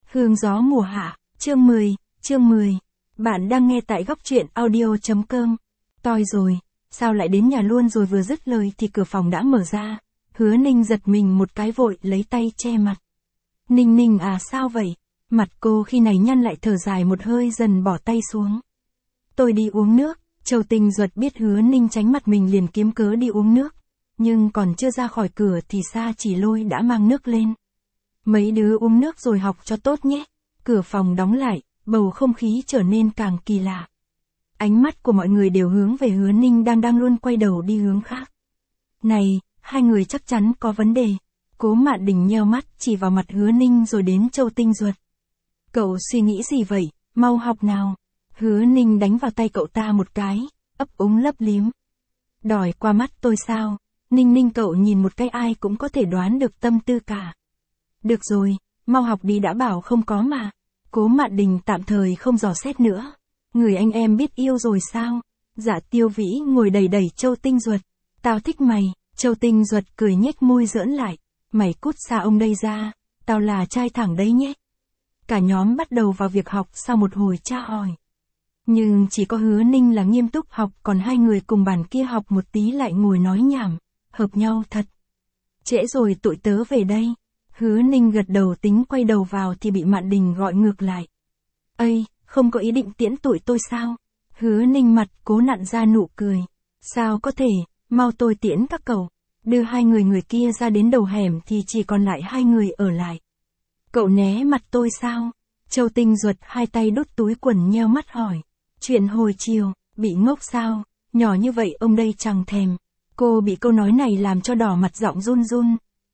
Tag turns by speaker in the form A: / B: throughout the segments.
A: Hương gió mùa hạ, chương 10. Bạn đang nghe tại góc truyện audio.com. Toi rồi, sao lại đến nhà luôn rồi, vừa dứt lời thì cửa phòng đã mở ra. Hứa Ninh giật mình một cái, vội lấy tay che mặt. Ninh à, sao vậy? Mặt cô khi này nhăn lại, thở dài một hơi, dần bỏ tay xuống. Tôi đi uống nước. Châu Tinh Duật biết Hứa Ninh tránh mặt mình liền kiếm cớ đi uống nước. Nhưng còn chưa ra khỏi cửa thì Sa Chỉ Lôi đã mang nước lên. Mấy đứa uống nước rồi học cho tốt nhé. Cửa phòng đóng lại, bầu không khí trở nên càng kỳ lạ. Ánh mắt của mọi người đều hướng về Hứa Ninh đang luôn quay đầu đi hướng khác. Này, hai người chắc chắn có vấn đề. Cố Mạn Đình nheo mắt chỉ vào mặt Hứa Ninh rồi đến Châu Tinh Duật. Cậu suy nghĩ gì vậy, mau học nào. Hứa Ninh đánh vào tay cậu ta một cái, ấp úng lấp liếm. Đòi qua mắt tôi sao? Ninh cậu nhìn một cái ai cũng có thể đoán được tâm tư cả. Được rồi, mau học đi, đã bảo không có mà. Cố Mạn Đình tạm thời không dò xét nữa. Người anh em biết yêu rồi sao? Dạ Tiêu Vĩ ngồi đẩy Châu Tinh Duật. Tao thích mày. Châu Tinh Duật cười nhếch môi giỡn lại. Mày cút xa ông đây ra, tao là trai thẳng đấy nhé. Cả nhóm bắt đầu vào việc học sau một hồi tra hỏi. Nhưng chỉ có Hứa Ninh là nghiêm túc học, còn hai người cùng bàn kia học một tí lại ngồi nói nhảm, hợp nhau thật. Trễ rồi, tụi tớ về đây. Hứa Ninh gật đầu tính quay đầu vào thì bị Mạn Đình gọi ngược lại. Ây, không có ý định tiễn tụi tôi sao? Hứa Ninh mặt cố nặn ra nụ cười. Sao có thể, mau tôi tiễn các cậu. Đưa hai người kia ra đến đầu hẻm thì chỉ còn lại hai người ở lại. Cậu né mặt tôi sao? Châu Tinh Duật hai tay đút túi quần nheo mắt hỏi. Chuyện hồi chiều, bị ngốc sao? Nhỏ như vậy ông đây chẳng thèm. Cô bị câu nói này làm cho đỏ mặt, giọng run run.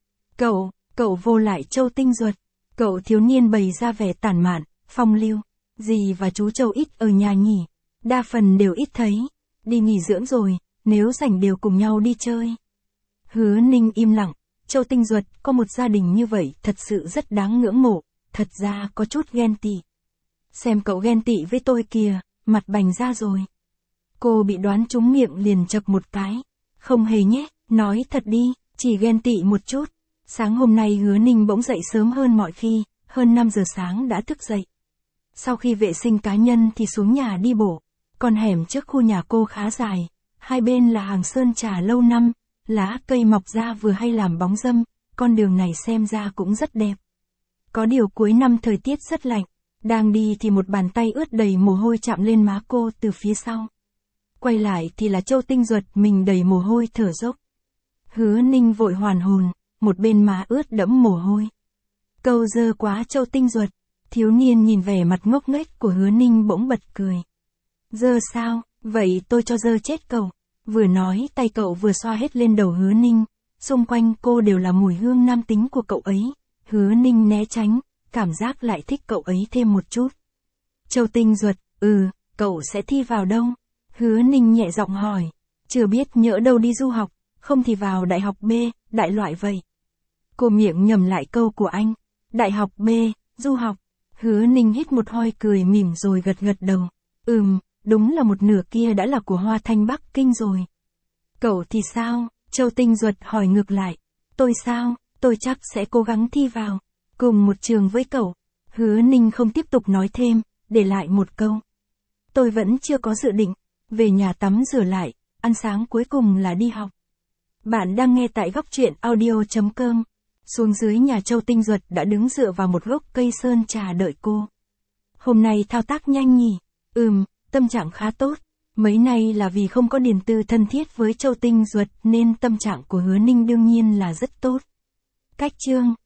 A: Cậu vô lại Châu Tinh Duật. Cậu thiếu niên bày ra vẻ tản mạn, phong lưu. Dì và chú Châu ít ở nhà nhỉ? Đa phần đều ít thấy. Đi nghỉ dưỡng rồi, nếu rảnh đều cùng nhau đi chơi. Hứa Ninh im lặng. Châu Tinh Duật có một gia đình như vậy thật sự rất đáng ngưỡng mộ. Thật ra có chút ghen tị. Xem cậu ghen tị với tôi kìa, mặt bành ra rồi. Cô bị đoán trúng miệng liền chập một cái. Không hề nhé, nói thật đi, chỉ ghen tị một chút. Sáng hôm nay Hứa Ninh bỗng dậy sớm hơn mọi khi, hơn 5 giờ sáng đã thức dậy. Sau khi vệ sinh cá nhân thì xuống nhà đi bộ. Con hẻm trước khu nhà cô khá dài, hai bên là hàng sơn trà lâu năm, lá cây mọc ra vừa hay làm bóng râm, con đường này xem ra cũng rất đẹp. Có điều cuối năm thời tiết rất lạnh, đang đi thì một bàn tay ướt đầy mồ hôi chạm lên má cô từ phía sau. Quay lại thì là Châu Tinh Duật mình đầy mồ hôi thở dốc. Hứa Ninh vội hoàn hồn, một bên má ướt đẫm mồ hôi. Câu dơ quá Châu Tinh Duật. Thiếu niên nhìn vẻ mặt ngốc nghếch của Hứa Ninh bỗng bật cười. Dơ sao, vậy tôi cho dơ chết cậu. Vừa nói tay cậu vừa xoa hết lên đầu Hứa Ninh, xung quanh cô đều là mùi hương nam tính của cậu ấy. Hứa Ninh né tránh, cảm giác lại thích cậu ấy thêm một chút. Châu Tinh Duật, cậu sẽ thi vào đâu? Hứa Ninh nhẹ giọng hỏi. Chưa biết, nhỡ đâu đi du học, không thì vào đại học B, đại loại vậy. Cô miệng nhầm lại câu của anh. Đại học B, du học. Hứa Ninh hít một hơi cười mỉm rồi gật đầu. Đúng là một nửa kia đã là của Hoa Thanh Bắc Kinh rồi. Cậu thì sao? Châu Tinh Duật hỏi ngược lại. Tôi sao? Tôi chắc sẽ cố gắng thi vào cùng một trường với cậu. Hứa Ninh không tiếp tục nói thêm, để lại một câu. Tôi vẫn chưa có dự định. Về nhà tắm rửa lại, ăn sáng cuối cùng là đi học. Bạn đang nghe tại góc truyện audio.com. Xuống dưới nhà Châu Tinh Duật đã đứng dựa vào một gốc cây sơn trà đợi cô. Hôm nay thao tác nhanh nhỉ? Tâm trạng khá tốt. Mấy nay là vì không có Điền Tư thân thiết với Châu Tinh Duật nên tâm trạng của Hứa Ninh đương nhiên là rất tốt. Cách chương